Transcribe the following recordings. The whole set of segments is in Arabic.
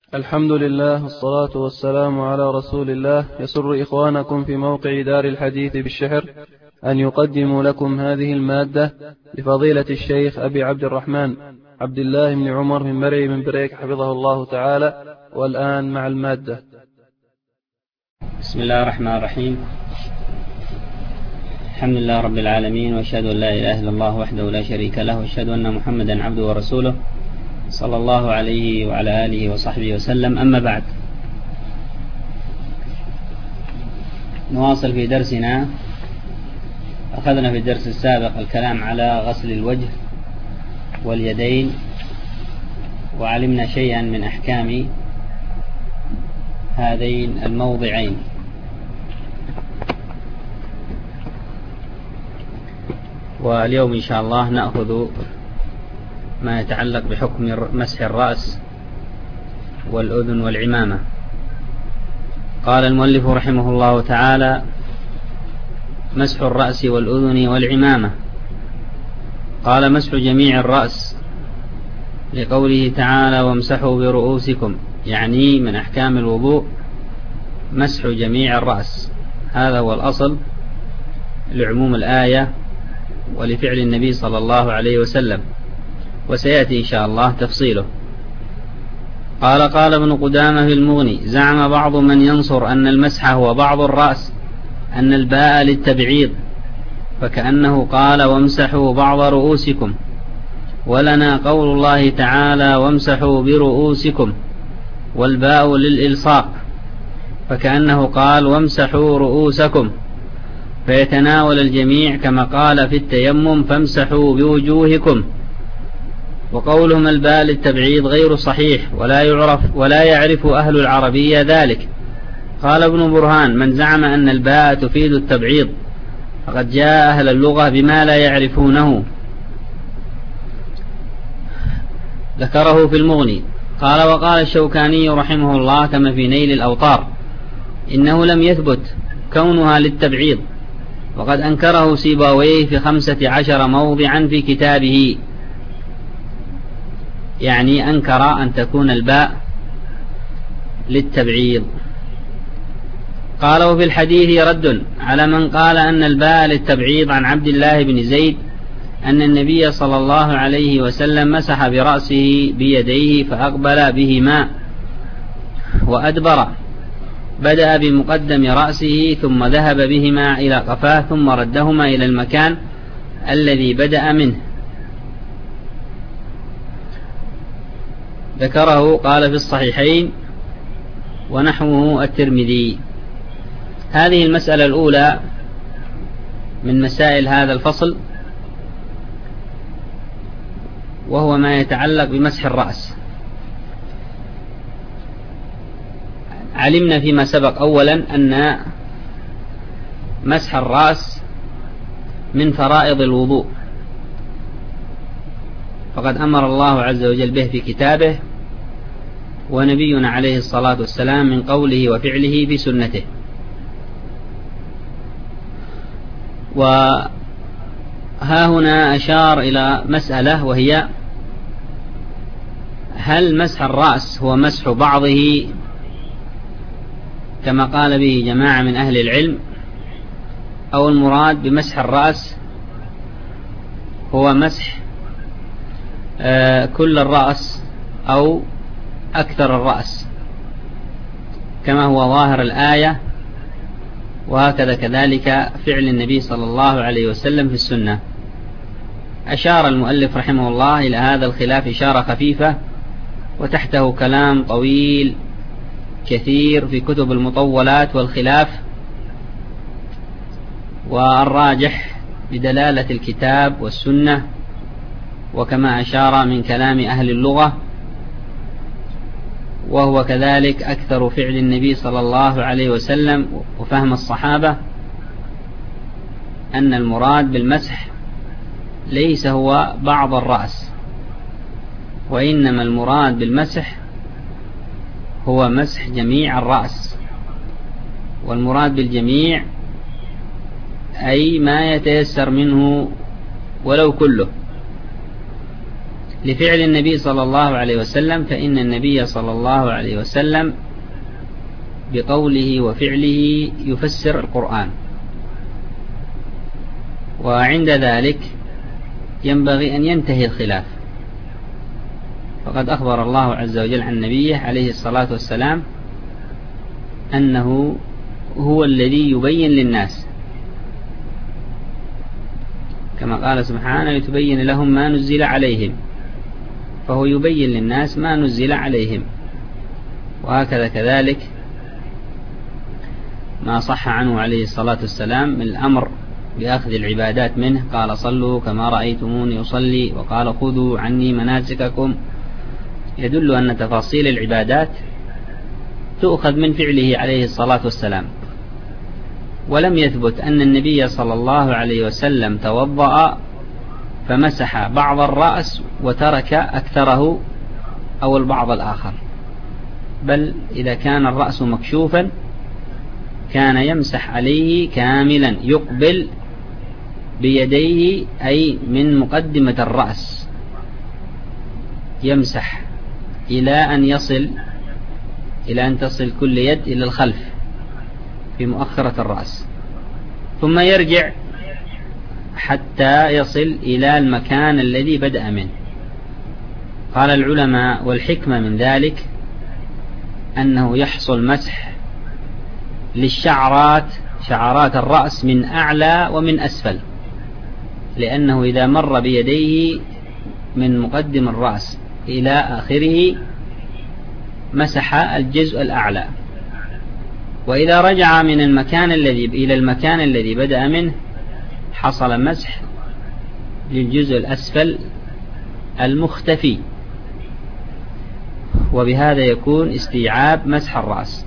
الحمد لله والصلاة والسلام على رسول الله. يسر إخوانكم في موقع دار الحديث بالشحر أن يقدموا لكم هذه المادة لفضيلة الشيخ أبي عبد الرحمن عبد الله بن عمر من مرعي من بريك حفظه الله تعالى. والآن مع المادة. بسم الله الرحمن الرحيم. الحمد لله رب العالمين، وأشهد أن لا إله إلا الله وحده لا شريك له، وأشهد أن محمدا عبده ورسوله صلى الله عليه وعلى آله وصحبه وسلم. أما بعد، نواصل في درسنا. أخذنا في الدرس السابق الكلام على غسل الوجه واليدين، وعلمنا شيئا من أحكام هذين الموضعين. واليوم إن شاء الله نأخذ ما يتعلق بحكم مسح الرأس والأذن والعمامة. قال المؤلف رحمه الله تعالى: مسح الرأس والأذن والعمامة. قال: مسح جميع الرأس لقوله تعالى: وامسحوا برؤوسكم، يعني من أحكام الوضوء مسح جميع الرأس. هذا هو الأصل لعموم الآية ولفعل النبي صلى الله عليه وسلم، وسيأتي إن شاء الله تفصيله. قال ابن قدامة في المغني: زعم بعض من ينصر أن المسح هو بعض الرأس أن الباء للتبعيض، فكأنه قال: وامسحوا بعض رؤوسكم، ولنا قول الله تعالى: وامسحوا برؤوسكم، والباء للإلصاق، فكأنه قال: وامسحوا رؤوسكم، فيتناول الجميع، كما قال في التيمم: فامسحوا بوجوهكم. وقولهم الباء للتبعيض غير صحيح، ولا يعرف أهل العربية ذلك. قال ابن برهان: من زعم أن الباء تفيد التبعيض فقد جاء أهل اللغة بما لا يعرفونه. ذكره في المغني. قال: وقال الشوكاني رحمه الله كما في نيل الأوطار: إنه لم يثبت كونها للتبعيض، وقد أنكره سيبويه في 15 موضعا في كتابه، يعني أنكر أن تكون الباء للتبعيض. قال: وفي الحديث رد على من قال أن الباء للتبعيض، عن عبد الله بن زيد أن النبي صلى الله عليه وسلم مسح برأسه بيديه فأقبل بهما وأدبر، بدأ بمقدم رأسه ثم ذهب بهما إلى قفاه ثم ردهما إلى المكان الذي بدأ منه. ذكره قال في الصحيحين ونحوه الترمذي. هذه المسألة الأولى من مسائل هذا الفصل، وهو ما يتعلق بمسح الرأس. علمنا فيما سبق أولا أن مسح الرأس من فرائض الوضوء، فقد أمر الله عز وجل به في كتابه، ونبينا عليه الصلاة والسلام من قوله وفعله بسنته. وها هنا أشار إلى مسألة، وهي: هل مسح الرأس هو مسح بعضه كما قال به جماعة من أهل العلم، أو المراد بمسح الرأس هو مسح كل الرأس أو أكثر الرأس، كما هو ظاهر الآية، وهكذا كذلك فعل النبي صلى الله عليه وسلم في السنة. أشار المؤلف رحمه الله إلى هذا الخلاف إشارة خفيفة، وتحته كلام طويل كثير في كتب المطولات والخلاف، والراجح بدلالة الكتاب والسنة، وكما أشار من كلام أهل اللغة، وهو كذلك أكثر فعل النبي صلى الله عليه وسلم وفهم الصحابة، أن المراد بالمسح ليس هو بعض الرأس، وإنما المراد بالمسح هو مسح جميع الرأس. والمراد بالجميع أي ما يتيسر منه ولو كله، لفعل النبي صلى الله عليه وسلم، فإن النبي صلى الله عليه وسلم بقوله وفعله يفسر القرآن، وعند ذلك ينبغي أن ينتهي الخلاف. فقد أخبر الله عز وجل عن نبيه عليه الصلاة والسلام أنه هو الذي يبين للناس، كما قال سبحانه لتبين لهم ما نزل عليهم، فهو يبين للناس ما نزل عليهم. وهكذا كذلك ما صح عنه عليه الصلاة والسلام من الأمر بأخذ العبادات منه، قال صلوا كما رأيتموني أصلي، وقال خذوا عني مناسككم، يدل أن تفاصيل العبادات تؤخذ من فعله عليه الصلاة والسلام. ولم يثبت أن النبي صلى الله عليه وسلم توضأ فمسح بعض الرأس وترك أكثره أو البعض الآخر، بل إذا كان الرأس مكشوفا كان يمسح عليه كاملا، يقبل بيديه أي من مقدمة الرأس، يمسح إلى أن تصل كل يد إلى الخلف في مؤخرة الرأس، ثم يرجع حتى يصل إلى المكان الذي بدأ منه. قال العلماء والحكمة من ذلك أنه يحصل مسح شعرات الرأس من أعلى ومن أسفل، لأنه إذا مر بيديه من مقدم الرأس إلى آخره مسح الجزء الأعلى، وإذا رجع من المكان إلى المكان الذي بدأ منه حصل مسح للجزء الأسفل المختفي، وبهذا يكون استيعاب مسح الرأس.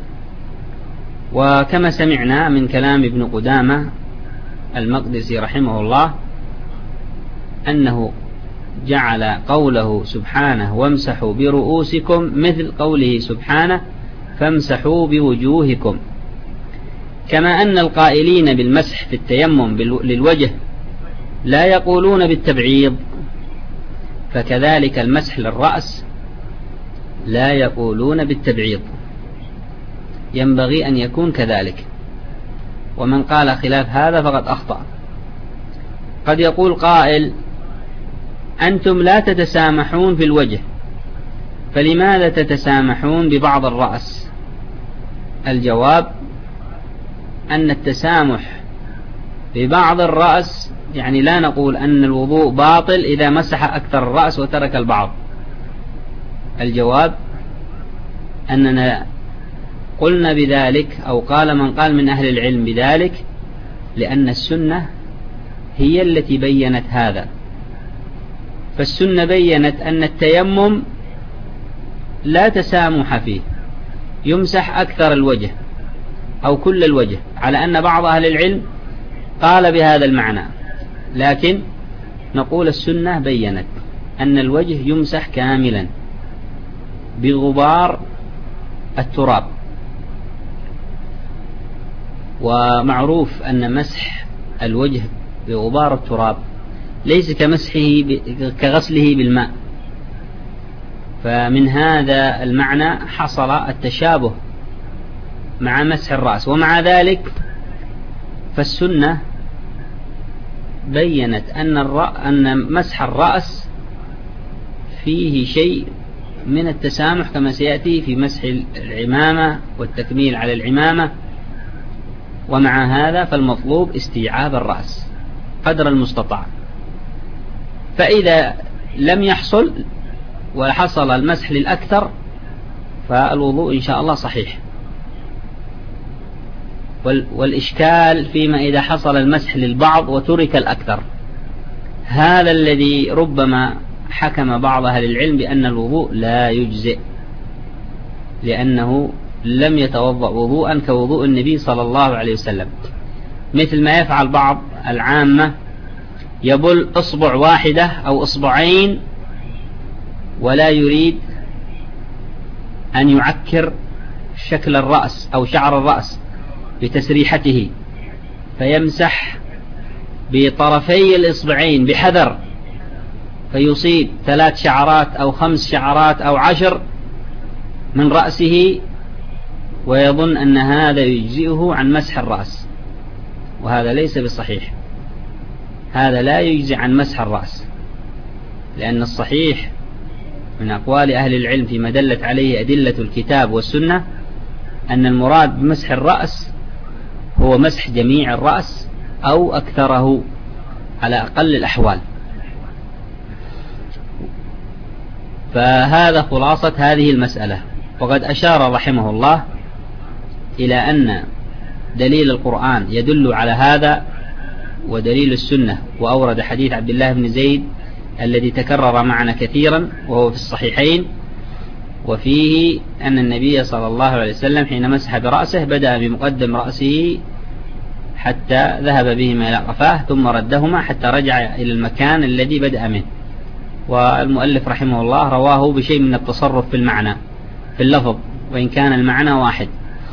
وكما سمعنا من كلام ابن قدامة المقدسي رحمه الله أنه جعل قوله سبحانه وامسحوا برؤوسكم مثل قوله سبحانه فامسحوا بوجوهكم، كما أن القائلين بالمسح في التيمم للوجه لا يقولون بالتبعيض، فكذلك المسح للرأس لا يقولون بالتبعيض، ينبغي أن يكون كذلك. ومن قال خلاف هذا فقد أخطأ. قد يقول قائل أنتم لا تتسامحون في الوجه، فلماذا تتسامحون ببعض الرأس؟ الجواب أن التسامح ببعض الرأس يعني لا نقول أن الوضوء باطل إذا مسح أكثر الرأس وترك البعض. الجواب أننا قلنا بذلك أو قال من قال من أهل العلم بذلك لأن السنة هي التي بيّنت هذا. فالسنة بيّنت أن التيمم لا تسامح فيه، يمسح أكثر الوجه أو كل الوجه، على أن بعض أهل العلم قال بهذا المعنى، لكن نقول السنة بيّنت أن الوجه يمسح كاملا بغبار التراب. ومعروف أن مسح الوجه بغبار التراب ليس كغسله بالماء، فمن هذا المعنى حصل التشابه مع مسح الرأس. ومع ذلك فالسنة بيّنت أن مسح الرأس فيه شيء من التسامح كما سيأتي في مسح العمامة والتكميل على العمامة، ومع هذا فالمطلوب استيعاب الرأس قدر المستطاع. فإذا لم يحصل وحصل المسح للأكثر فالوضوء إن شاء الله صحيح. والإشكال فيما إذا حصل المسح للبعض وترك الأكثر، هذا الذي ربما حكم بعض أهل العلم بأن الوضوء لا يجزئ، لأنه لم يتوضأ وضوءا كوضوء النبي صلى الله عليه وسلم، مثل ما يفعل بعض العامة يبل إصبع واحدة أو إصبعين ولا يريد أن يعكر شكل الرأس أو شعر الرأس بتسريحته، فيمسح بطرفي الإصبعين بحذر، فيصيب 3 شعرات أو 5 شعرات أو 10 من رأسه ويظن أن هذا يجزئه عن مسح الرأس، وهذا ليس بالصحيح. هذا لا يجزي عن مسح الرأس، لأن الصحيح من أقوال أهل العلم فيما دلت عليه أدلة الكتاب والسنة أن المراد بمسح الرأس هو مسح جميع الرأس أو أكثره على أقل الأحوال. فهذا خلاصة هذه المسألة. وقد أشار رحمه الله إلى أن دليل القرآن يدل على هذا ودليل السنة، وأورد حديث عبد الله بن زيد الذي تكرر معنا كثيرا وهو في الصحيحين، وفيه أن النبي صلى الله عليه وسلم حين مسح برأسه بدأ بمقدم رأسه حتى ذهب بهما إلى قفاه ثم ردهما حتى رجع إلى المكان الذي بدأ منه. والمؤلف رحمه الله رواه بشيء من التصرف في المعنى في اللفظ، وإن كان المعنى واحد.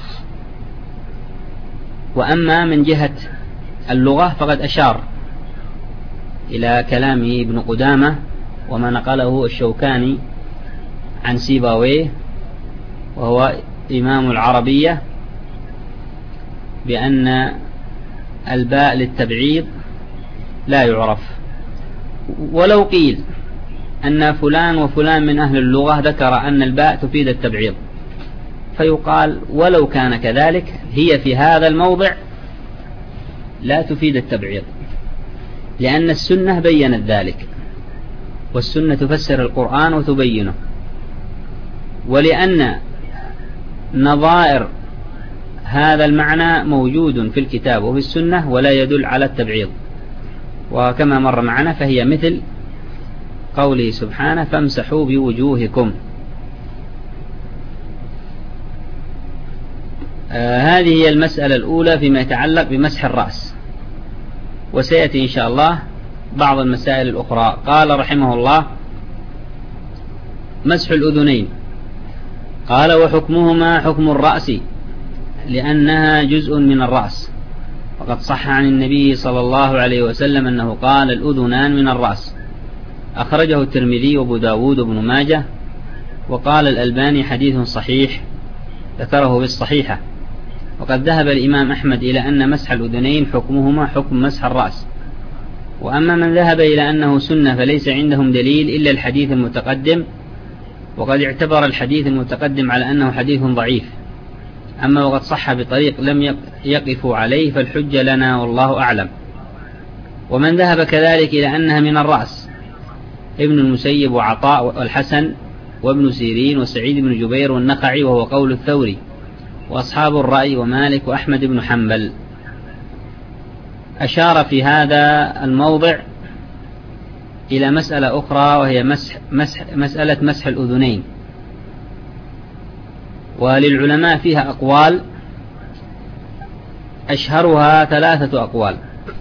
وأما من جهة اللغة فقد أشار إلى كلامه ابن قدامة وما نقله الشوكاني عن سيباويه وهو إمام العربية بأن الباء للتبعيض لا يعرف. ولو قيل أن فلان وفلان من أهل اللغة ذكر أن الباء تفيد التبعيض، فيقال ولو كان كذلك هي في هذا الموضع لا تفيد التبعيض، لأن السنة بيّنت ذلك، والسنة تفسر القرآن وتبينه، ولأن نظائر هذا المعنى موجود في الكتاب وفي السنة ولا يدل على التبعيض. وكما مر معنا فهي مثل قوله سبحانه فامسحوا بوجوهكم. هذه هي المسألة الأولى فيما يتعلق بمسح الرأس، وسيأتي إن شاء الله بعض المسائل الأخرى. قال رحمه الله مسح الأذنين، قال وحكمهما حكم الرأس لأنها جزء من الرأس، وقد صح عن النبي صلى الله عليه وسلم أنه قال الأذنان من الرأس، أخرجه الترمذي وابو داود وابن ماجه، وقال الألباني حديث صحيح ذكره بالصحيحة. وقد ذهب الإمام أحمد إلى أن مسح الأذنين حكمهما حكم مسح الرأس. وأما من ذهب إلى أنه سنة فليس عندهم دليل إلا الحديث المتقدم، وقد اعتبر الحديث المتقدم على أنه حديث ضعيف. أما وقد صح بطريق لم يقفوا عليه فالحجة لنا والله أعلم. ومن ذهب كذلك إلى أنها من الرأس ابن المسيب وعطاء والحسن وابن سيرين وسعيد بن جبير والنخعي، وهو قول الثوري وأصحاب الرأي ومالك وأحمد بن حنبل. أشار في هذا الموضع إلى مسألة أخرى وهي مسألة مسح الأذنين، وللعلماء فيها أقوال، أشهرها 3 أقوال.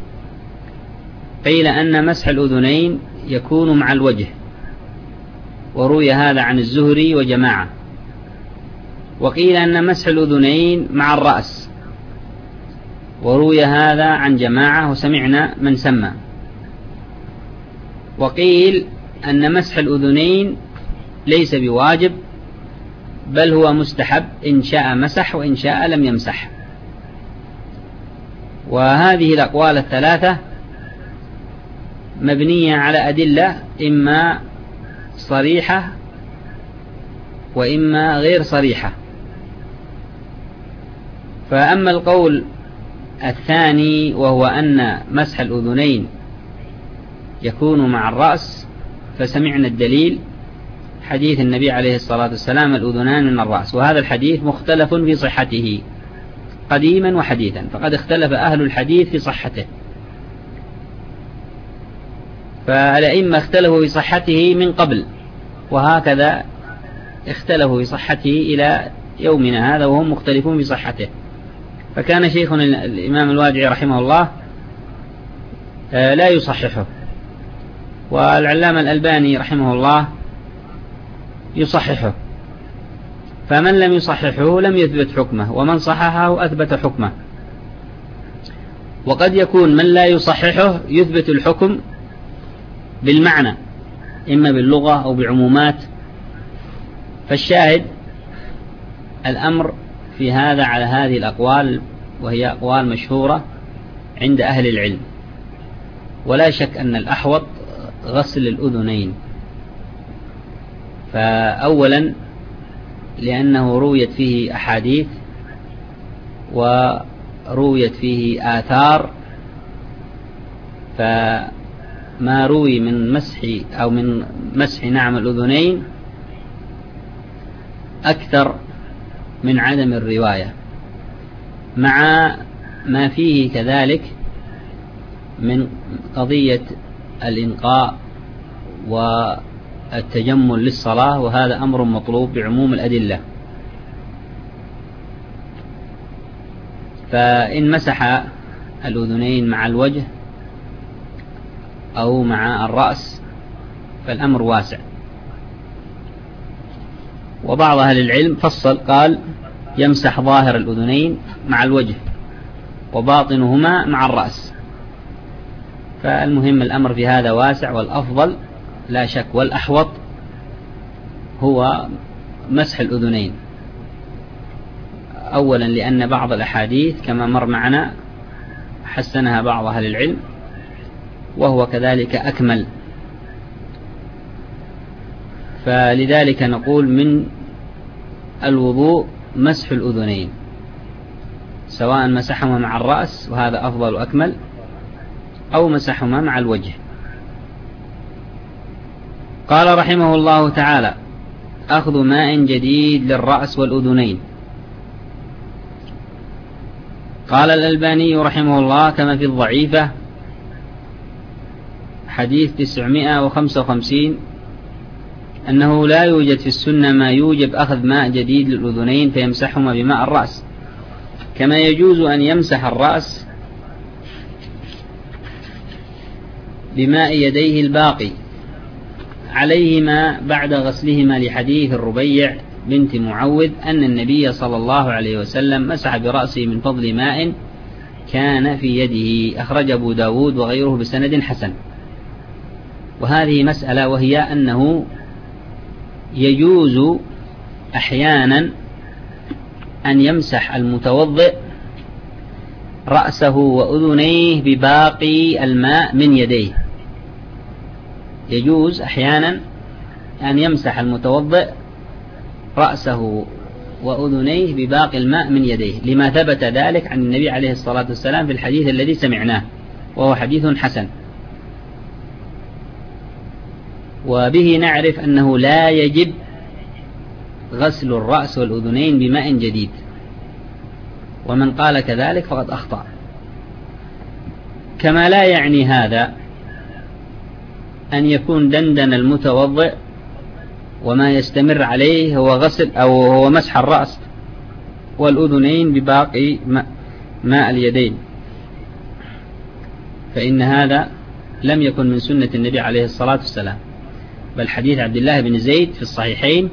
قيل أن مسح الأذنين يكون مع الوجه، وروي هذا عن الزهري وجماعة. وقيل أن مسح الأذنين مع الرأس، وروي هذا عن جماعة وسمعنا من سمى. وقيل أن مسح الأذنين ليس بواجب بل هو مستحب، إن شاء مسح وإن شاء لم يمسح. وهذه الأقوال ال3 مبنية على أدلة إما صريحة وإما غير صريحة. فأما القول الثاني وهو أن مسح الأذنين يكون مع الرأس فسمعنا الدليل حديث النبي عليه الصلاة والسلام الأذنان من الرأس، وهذا الحديث مختلف في صحته قديما وحديثا، فقد اختلف أهل الحديث في صحته. فالأئمة اختلفوا في صحته من قبل، وهكذا اختلفوا في صحته إلى يومنا هذا وهم مختلفون في صحته. فكان شيخنا الإمام الوادعي رحمه الله لا يصححه، والعلامة الألباني رحمه الله يصححه، فمن لم يصححه لم يثبت حكمه، ومن صححه أثبت حكمه. وقد يكون من لا يصححه يثبت الحكم بالمعنى إما باللغة أو بعمومات. فالشاهد الأمر في هذا على هذه الأقوال، وهي أقوال مشهورة عند أهل العلم. ولا شك أن الأحوط غسل الأذنين. فأولا لأنه رويت فيه أحاديث ورويت فيه آثار، فما روي من مسح نعم الأذنين أكثر من عدم الرواية، مع ما فيه كذلك من قضية الإنقاء والتجمل للصلاة، وهذا أمر مطلوب بعموم الأدلة. فإن مسح الأذنين مع الوجه أو مع الرأس فالأمر واسع. وبعض أهل العلم فصل قال يمسح ظاهر الأذنين مع الوجه وباطنهما مع الرأس. فالمهم الأمر في هذا واسع، والأفضل لا شك والأحوط هو مسح الأذنين. أولا لأن بعض الأحاديث كما مر معنا حسنها بعض أهل العلم، وهو كذلك أكمل. فلذلك نقول من الوضوء مسح الأذنين، سواء مسحهما مع الرأس وهذا أفضل وأكمل، أو مسحهما مع الوجه. قال رحمه الله تعالى: أخذ ماء جديد للرأس والأذنين. قال الألباني رحمه الله كما في الضعيفة حديث 955 أنه لا يوجد في السنة ما يوجب أخذ ماء جديد للأذنين فيمسحهما بماء الرأس، كما يجوز أن يمسح الرأس بماء يديه الباقي عليهما بعد غسلهما، لحديث الربيع بنت معوذ أن النبي صلى الله عليه وسلم مسح برأسه من فضل ماء كان في يده. أخرج أبو داود وغيره بسند حسن. وهذه مسألة، وهي أنه يجوز أحيانا أن يمسح المتوضئ رأسه وأذنيه بباقي الماء من يديه. يجوز أحيانا أن يمسح المتوضئ رأسه وأذنيه بباقي الماء من يديه، لما ثبت ذلك عن النبي عليه الصلاة والسلام في الحديث الذي سمعناه، وهو حديث حسن. وبه نعرف أنه لا يجب غسل الرأس والأذنين بماء جديد، ومن قال كذلك فقد أخطأ. كما لا يعني هذا أن يكون دندن المتوضئ وما يستمر عليه هو غسل أو هو مسح الرأس والأذنين بباقي ماء اليدين، فإن هذا لم يكن من سنة النبي عليه الصلاة والسلام. بل حديث عبد الله بن زيد في الصحيحين،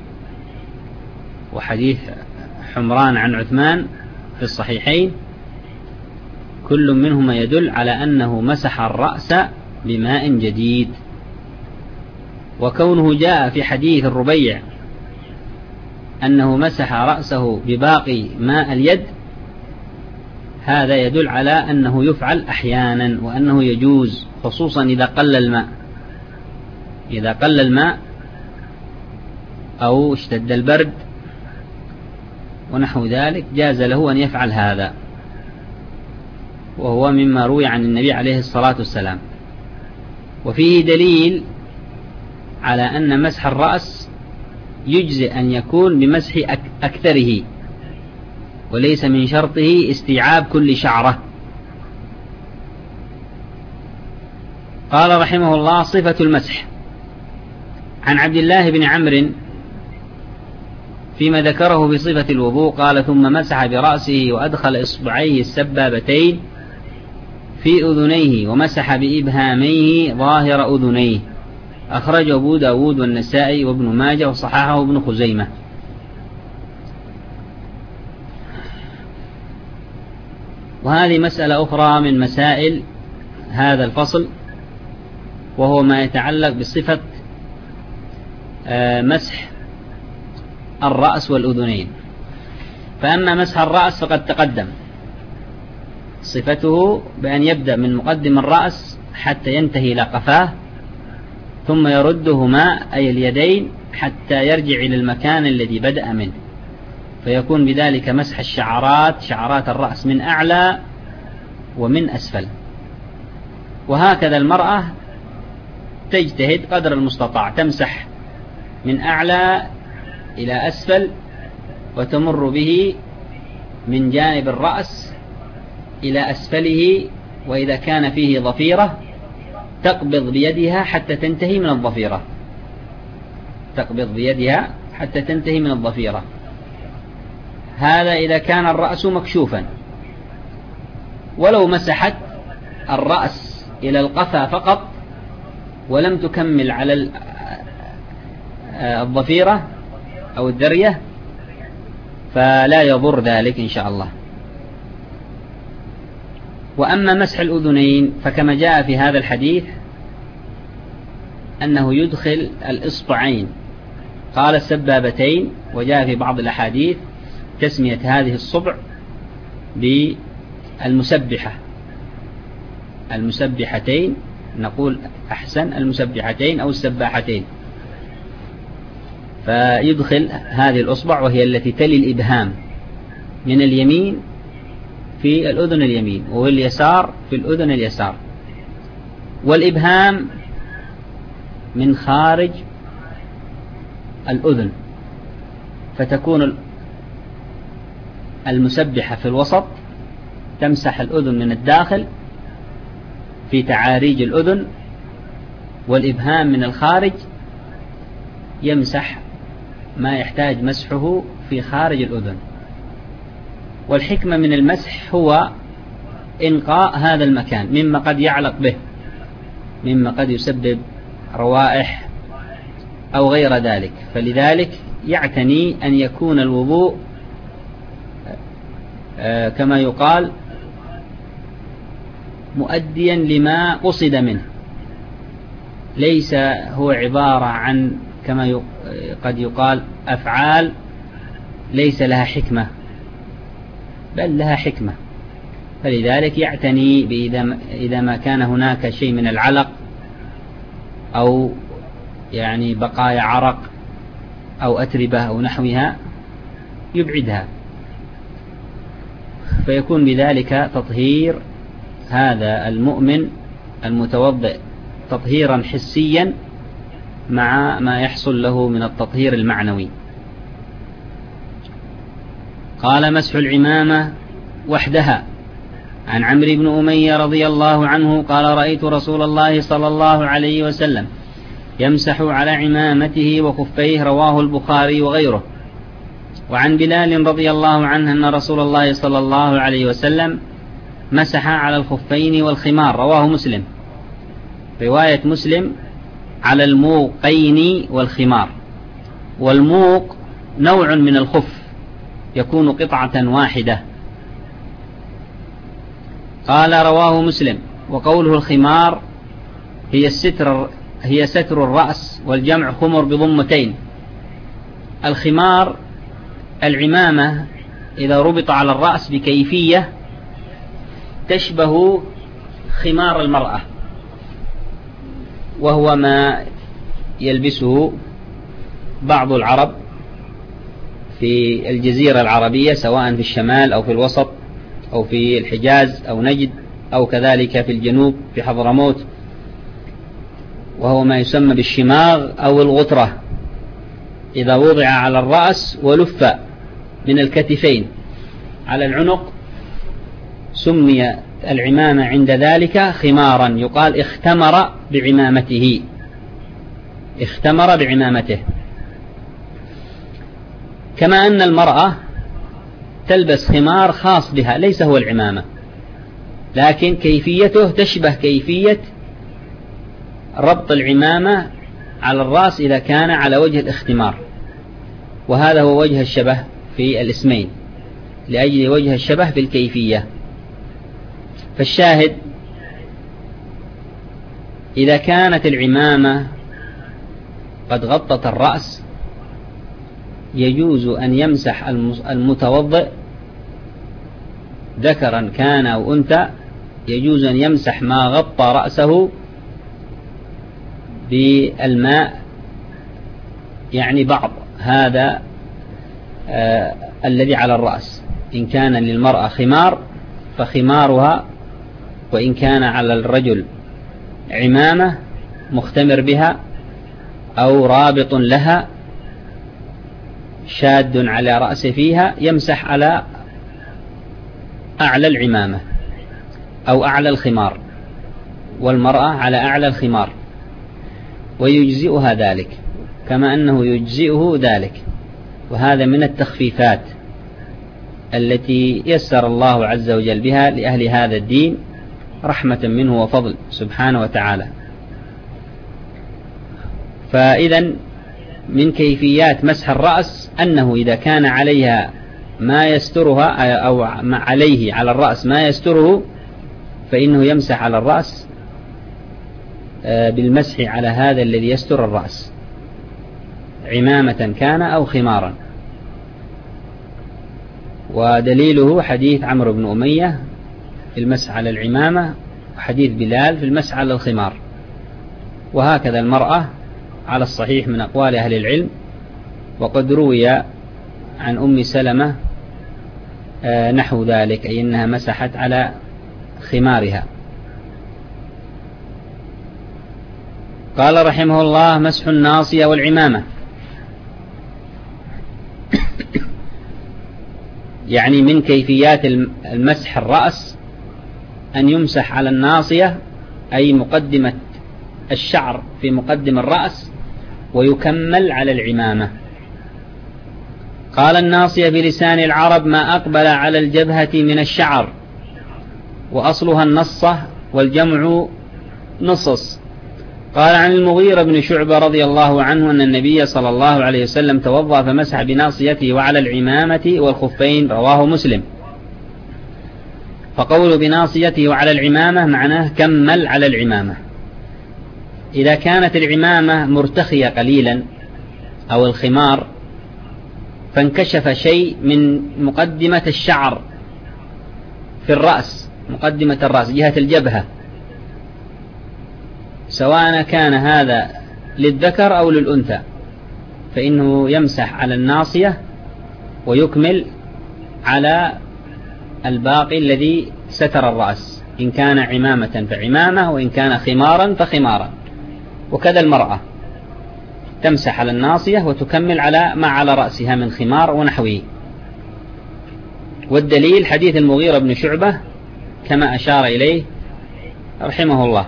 وحديث حمران عن عثمان في الصحيحين، كل منهما يدل على أنه مسح الرأس بماء جديد. وكونه جاء في حديث الربيع أنه مسح رأسه بباقي ماء اليد، هذا يدل على أنه يفعل أحيانا، وأنه يجوز، خصوصا إذا قل الماء. إذا قل الماء أو اشتد البرد ونحو ذلك جاز له أن يفعل هذا، وهو مما روي عن النبي عليه الصلاة والسلام. وفيه دليل على أن مسح الرأس يجزئ أن يكون بمسح أكثره، وليس من شرطه استيعاب كل شعرة. قال رحمه الله: صفة المسح. عن عبد الله بن عمرو فيما ذكره بصفة الوضوء قال: ثم مسح برأسه وأدخل إصبعيه السبابتين في أذنيه ومسح بإبهاميه ظاهر أذنيه. أخرج أبو داود والنسائي وابن ماجه وصححه ابن خزيمة. وهذه مسألة أخرى من مسائل هذا الفصل، وهو ما يتعلق بصفة مسح الرأس والأذنين. فأما مسح الرأس فقد تقدم صفته بأن يبدأ من مقدم الرأس حتى ينتهي إلى قفاه، ثم يردهما أي اليدين حتى يرجع إلى المكان الذي بدأ منه، فيكون بذلك مسح الشعرات، شعرات الرأس من أعلى ومن أسفل. وهكذا المرأة تجتهد قدر المستطاع، تمسح من أعلى إلى أسفل، وتمر به من جانب الرأس إلى أسفله، وإذا كان فيه ضفيرة تقبض بيدها حتى تنتهي من الضفيرة، تقبض بيدها حتى تنتهي من الضفيرة. هذا إذا كان الرأس مكشوفا. ولو مسحت الرأس إلى القفا فقط ولم تكمل على الضفيرة أو الدرية فلا يضر ذلك إن شاء الله. وأما مسح الأذنين فكما جاء في هذا الحديث أنه يدخل الإصبعين، قال السبابتين، وجاء في بعض الأحاديث تسمية هذه الصبع بالمسبحة، المسبحتين، نقول أحسن المسبحتين أو السباحتين. فيدخل هذه الأصبع وهي التي تلي الإبهام من اليمين في الأذن اليمين، واليسار في الأذن اليسار، والإبهام من خارج الأذن، فتكون المسبحة في الوسط تمسح الأذن من الداخل في تعاريج الأذن، والإبهام من الخارج يمسح ما يحتاج مسحه في خارج الأذن. والحكمة من المسح هو إنقاء هذا المكان مما قد يعلق به، مما قد يسبب روائح أو غير ذلك. فلذلك يعتني أن يكون الوضوء كما يقال مؤديا لما قصد منه، ليس هو عبارة عن كما قد يقال أفعال ليس لها حكمة، بل لها حكمة. فلذلك يعتني إذا ما كان هناك شيء من العلق أو يعني بقايا عرق أو أتربة أو نحوها يبعدها، فيكون بذلك تطهير هذا المؤمن المتوضئ تطهيرا حسيا مع ما يحصل له من التطهير المعنوي. قال مسح العمامة وحدها. عن عمرو بن أمية رضي الله عنه قال رأيت رسول الله صلى الله عليه وسلم يمسح على عمامته وخفيه، رواه البخاري وغيره. وعن بلال رضي الله عنه أن رسول الله صلى الله عليه وسلم مسح على الخفين والخمار، رواه مسلم. رواية مسلم على الموقين والخمار. والموق نوع من الخف يكون قطعة واحدة. قال رواه مسلم. وقوله الخمار هي ستر الرأس، والجمع خمر بضمتين. الخمار العمامة إذا ربط على الرأس بكيفية تشبه خمار المرأة، وهو ما يلبسه بعض العرب في الجزيرة العربية سواء في الشمال أو في الوسط أو في الحجاز أو نجد أو كذلك في الجنوب في حضرموت، وهو ما يسمى بالشماغ أو الغطرة، إذا وضع على الرأس ولف من الكتفين على العنق سمي العمامة عند ذلك خمارا، يقال اختمر بعمامته، اختمر بعمامته. كما أن المرأة تلبس خمار خاص بها ليس هو العمامة، لكن كيفيته تشبه كيفية ربط العمامة على الرأس إذا كان على وجه الاختمار، وهذا هو وجه الشبه في الاسمين لأجل وجه الشبه في الكيفية. فالشاهد إذا كانت العمامة قد غطت الرأس يجوز أن يمسح المتوضئ ذكرا كان أو أنثى، يجوز أن يمسح ما غطى رأسه بالماء، يعني بعض هذا الذي على الرأس. إن كان للمرأة خمار فخمارها، وإن كان على الرجل عمامة مختمر بها أو رابط لها شاد على رأسه فيها، يمسح على أعلى العمامة أو أعلى الخمار، والمرأة على أعلى الخمار، ويجزئها ذلك كما أنه يجزئه ذلك. وهذا من التخفيفات التي يسر الله عز وجل بها لأهل هذا الدين رحمة منه وفضل سبحانه وتعالى. فإذا من كيفيات مسح الرأس أنه إذا كان عليها ما يسترها أو عليه على الرأس ما يستره، فإنه يمسح على الرأس بالمسح على هذا الذي يستر الرأس، عمامة كان أو خمارا. ودليله حديث عمرو بن أمية في المسح على العمامة، وحديث بلال في المسح على الخمار. وهكذا المرأة على الصحيح من أقوال أهل العلم. وقد روي عن أم سلمة نحو ذلك، أي أنها مسحت على خمارها. قال رحمه الله: مسح الناصية والعمامة. يعني من كيفيات المسح الرأس أن يمسح على الناصية، أي مقدمة الشعر في مقدم الرأس، ويكمل على العمامة. قال: الناصية بلسان العرب ما أقبل على الجبهة من الشعر، وأصلها النصة والجمع نصص. قال عن المغيرة بن شعبة رضي الله عنه أن النبي صلى الله عليه وسلم توضأ فمسح بناصيته وعلى العمامة والخفين، رواه مسلم. فقول بناصيته وعلى العمامة معناه كمل على العمامة. إذا كانت العمامة مرتخية قليلا أو الخمار فانكشف شيء من مقدمة الشعر في الرأس، مقدمة الرأس جهة الجبهة، سواء كان هذا للذكر أو للأنثى، فإنه يمسح على الناصية ويكمل على الباقي الذي ستر الرأس، إن كان عمامة فعمامة، وإن كان خمارا فخمارا. وكذا المرأة تمسح على الناصية وتكمل على ما على رأسها من خمار ونحوه. والدليل حديث المغيرة بن شعبة كما أشار إليه رحمه الله.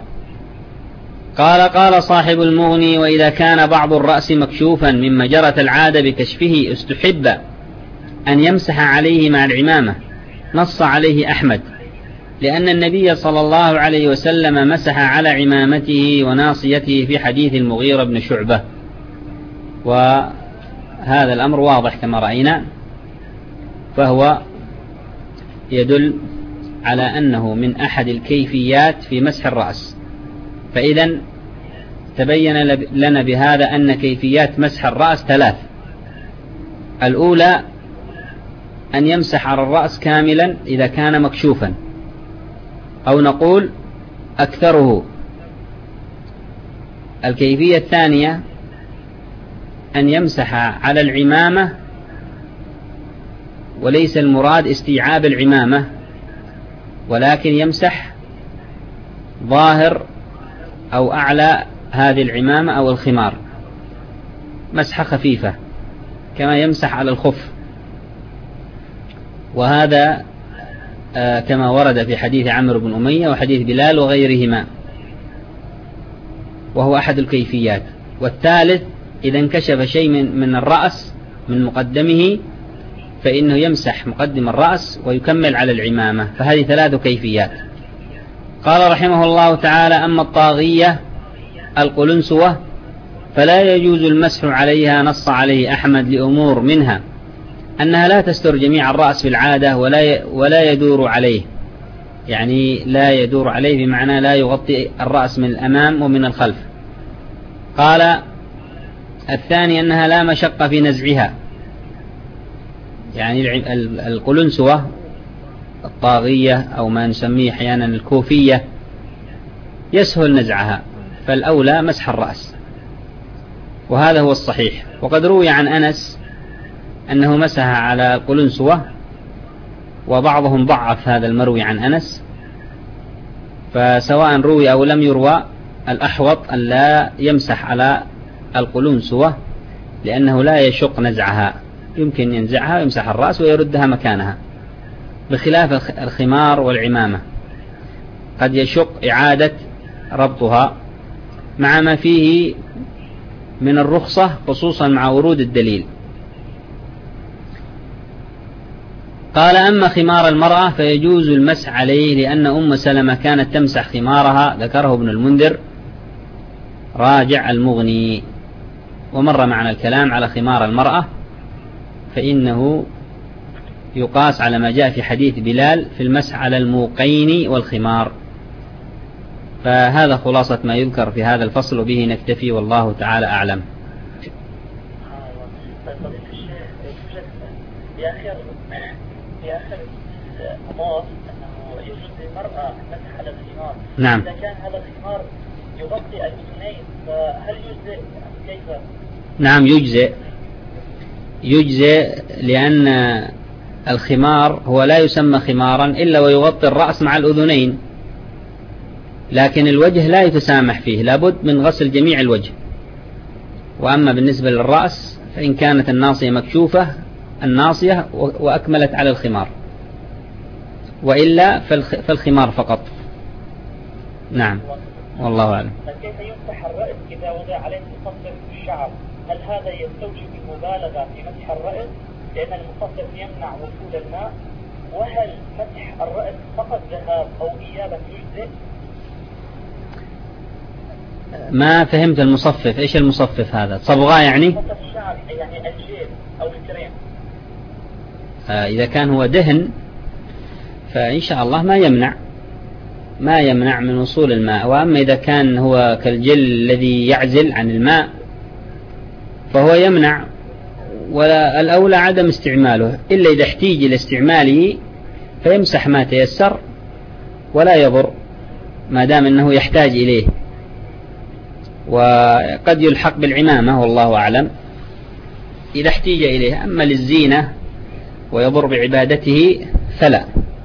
قال صاحب المغني: وإذا كان بعض الرأس مكشوفا مما جرت العادة بكشفه استحب أن يمسح عليه مع العمامة. نص عليه أحمد، لأن النبي صلى الله عليه وسلم مسح على عمامته وناصيته في حديث المغيرة بن شعبة. وهذا الأمر واضح كما رأينا، فهو يدل على أنه من أحد الكيفيات في مسح الرأس. فإذا تبين لنا بهذا أن كيفيات مسح الرأس ثلاث. الأولى أن يمسح على الرأس كاملا إذا كان مكشوفا، أو نقول أكثره. الكيفية الثانية أن يمسح على العمامة، وليس المراد استيعاب العمامة، ولكن يمسح ظاهر أو أعلى هذه العمامة أو الخمار مسحة خفيفة كما يمسح على الخف. وهذا كما ورد في حديث عمرو بن أمية وحديث بلال وغيرهما، وهو أحد الكيفيات. والثالث إذا انكشف شيء من الرأس من مقدمه فإنه يمسح مقدم الرأس ويكمل على العمامة. فهذه ثلاث كيفيات. قال رحمه الله تعالى: أما الطاغية القلنسوة فلا يجوز المسح عليها. نص عليه أحمد لأمور، منها أنها لا تستر جميع الرأس بالعادة ولا يدور عليه، يعني لا يدور عليه بمعنى لا يغطي الرأس من الأمام ومن الخلف. قال: الثاني أنها لا مشقة في نزعها، يعني القلنسوة الطاغية أو ما نسميه أحيانا الكوفية يسهل نزعها، فالأولى مسح الرأس، وهذا هو الصحيح. وقد روي عن أنس أنه مسح على القلنسوة، وبعضهم ضعف هذا المروي عن أنس، فسواء روي أو لم يروى الأحوط أن لا يمسح على القلنسوة، لأنه لا يشق نزعها، يمكن ينزعها ويمسح الرأس ويردها مكانها، بخلاف الخمار والعمامة قد يشق إعادة ربطها مع ما فيه من الرخصة، خصوصا مع ورود الدليل. قال: أما خمار المرأة فيجوز المسح عليه، لأن أم سلمة كانت تمسح خمارها، ذكره ابن المنذر راجع المغني. ومر معنا الكلام على خمار المرأة، فإنه يقاس على ما جاء في حديث بلال في المسح على الموقين والخمار. فهذا خلاصة ما يذكر في هذا الفصل، وبه نكتفي، والله تعالى أعلم. في آخر أمور أنه يجوز للمرأة مسح على الخمار. نعم. إذا كان هذا الخمار يغطي الأذنين فهل يجزئ كيف؟ نعم يجزئ، لأن الخمار هو لا يسمى خمارا إلا ويغطي الرأس مع الأذنين، لكن الوجه لا يتسامح فيه، لابد من غسل جميع الوجه. وأما بالنسبة للرأس فإن كانت الناصية مكشوفة الناصية وأكملت على الخمار، وإلا فالخمار فقط. نعم، والله أعلم. كيف يمسح الرأس إذا وضع عليه مصفف الشعر؟ هل هذا يستوجب المبالغة في مسح الرأس لأن المصفف يمنع وصول الماء؟ وهل مسح الرأس فقط ذهاب أو إيابة يجزئ؟ ما فهمت المصفف، إيش المصفف هذا؟ صبغة يعني؟ مصفف الشعر يعني الجيل أو الكريم. إذا كان هو دهن فإن شاء الله ما يمنع من وصول الماء. وأما إذا كان هو كالجل الذي يعزل عن الماء فهو يمنع، ولا الأولى عدم استعماله، إلا إذا احتيج إلى استعماله فيمسح ما تيسر ولا يضر ما دام أنه يحتاج إليه. وقد يلحق بالعمامة والله أعلم إذا احتيج إليه، أما للزينة ويضر بعبادته فلا.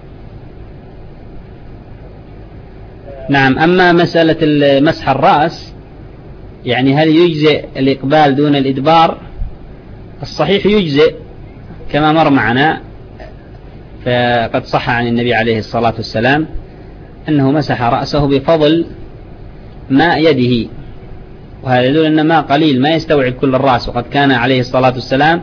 نعم. أما مسألة مسح الرأس يعني هل يجزئ الإقبال دون الإدبار؟ الصحيح يجزئ كما مر معنا، فقد صح عن النبي عليه الصلاة والسلام أنه مسح رأسه بفضل ماء يده، وهذا يدل أن ماء قليل ما يستوعب كل الرأس، وقد كان عليه الصلاة والسلام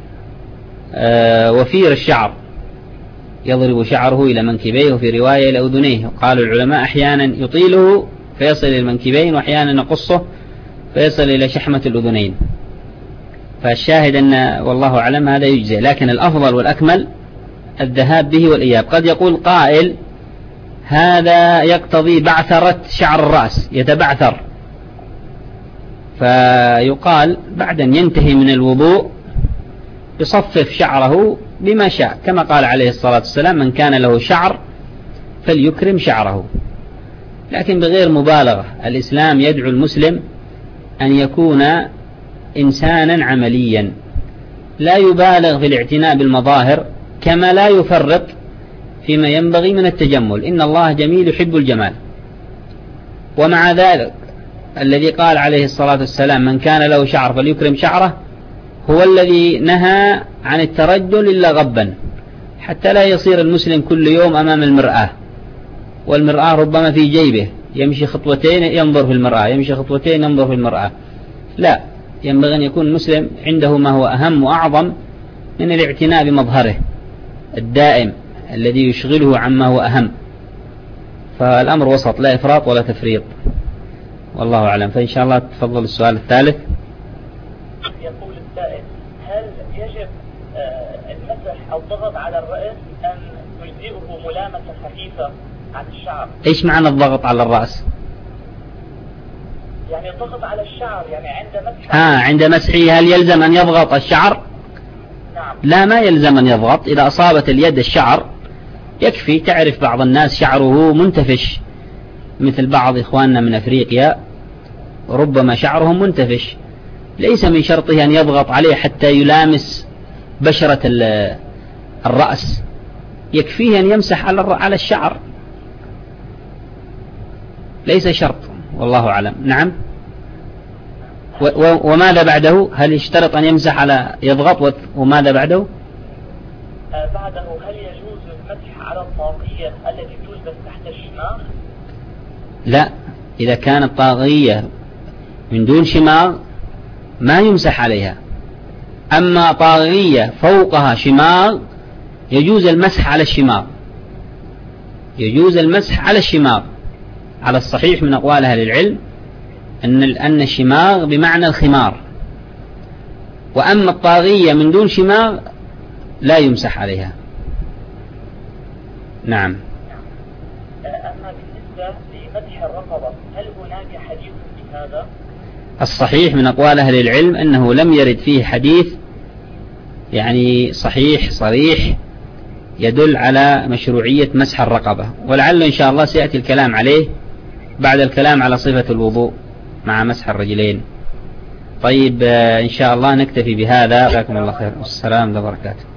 وفير الشعر يضرب شعره إلى منكبيه، وفي رواية إلى أذنيه. قالوا العلماء أحيانا يطيله فيصل إلى المنكبين، وأحيانا يقصه فيصل إلى شحمة الأذنين. فالشاهد أن والله أعلم هذا يجزئ، لكن الأفضل والأكمل الذهاب به والإياب. قد يقول قائل هذا يقتضي بعثرة شعر الرأس، يتبعثر، فيقال بعد أن ينتهي من الوضوء يصفف شعره بما شاء، كما قال عليه الصلاة والسلام من كان له شعر فليكرم شعره، لكن بغير مبالغة. الإسلام يدعو المسلم أن يكون إنسانا عمليا لا يبالغ في الاعتناء بالمظاهر، كما لا يفرط فيما ينبغي من التجمل. إن الله جميل يحب الجمال. ومع ذلك الذي قال عليه الصلاة والسلام من كان له شعر فليكرم شعره هو الذي نهى عن الترجل إلا غبا، حتى لا يصير المسلم كل يوم أمام المرآة، والمرآة ربما في جيبه، يمشي خطوتين ينظر في المرآة، يمشي خطوتين ينظر في المرآة. لا، ينبغي أن يكون المسلم عنده ما هو أهم وأعظم من الاعتناء بمظهره الدائم الذي يشغله عما هو أهم. فالأمر وسط، لا إفراط ولا تفريط، والله أعلم. فإن شاء الله تفضل السؤال الثالث. يقول السائل هل يجب المسح أو الضغط على الرأس أم يجزئه ملامسة خفيفة عن الشعر؟ إيش معنى الضغط على الرأس؟ يعني الضغط على الشعر يعني عند مسح. عند مسحه هل يلزم أن يضغط الشعر؟ نعم. لا، ما يلزم أن يضغط. إذا أصابت اليد الشعر يكفي. تعرف بعض الناس شعره منتفش، مثل بعض إخواننا من أفريقيا ربما شعرهم منتفش، ليس من شرطه أن يضغط عليه حتى يلامس بشرة الرأس، يكفيه أن يمسح على الشعر، ليس شرط، والله أعلم. نعم. وماذا بعده؟ هل يشترط أن يمسح على يضغط؟ وماذا بعده؟ بعده هل يجوز المسح على الطاقية التي تلبس تحت الشماغ؟ لا، إذا كانت طاقية من دون شماغ ما يمسح عليها. أما طاقية فوقها شماغ يجوز المسح على الشماغ، يجوز المسح على الشماغ. على الصحيح من أقوال أهل العلم أن الشماغ بمعنى الخمار، وأما الطاغية من دون شماغ لا يمسح عليها. نعم. أما بالنسبة لمسح الرقبة هل هناك حديث في هذا؟ الصحيح من أقوال أهل العلم أنه لم يرد فيه حديث يعني صحيح صريح يدل على مشروعية مسح الرقبة، ولعل إن شاء الله سيأتي الكلام عليه بعد الكلام على صفة الوضوء مع مسح الرجلين. طيب إن شاء الله نكتفي بهذا. جزاكم الله خير. والسلام عليكم ورحمة الله وبركاته.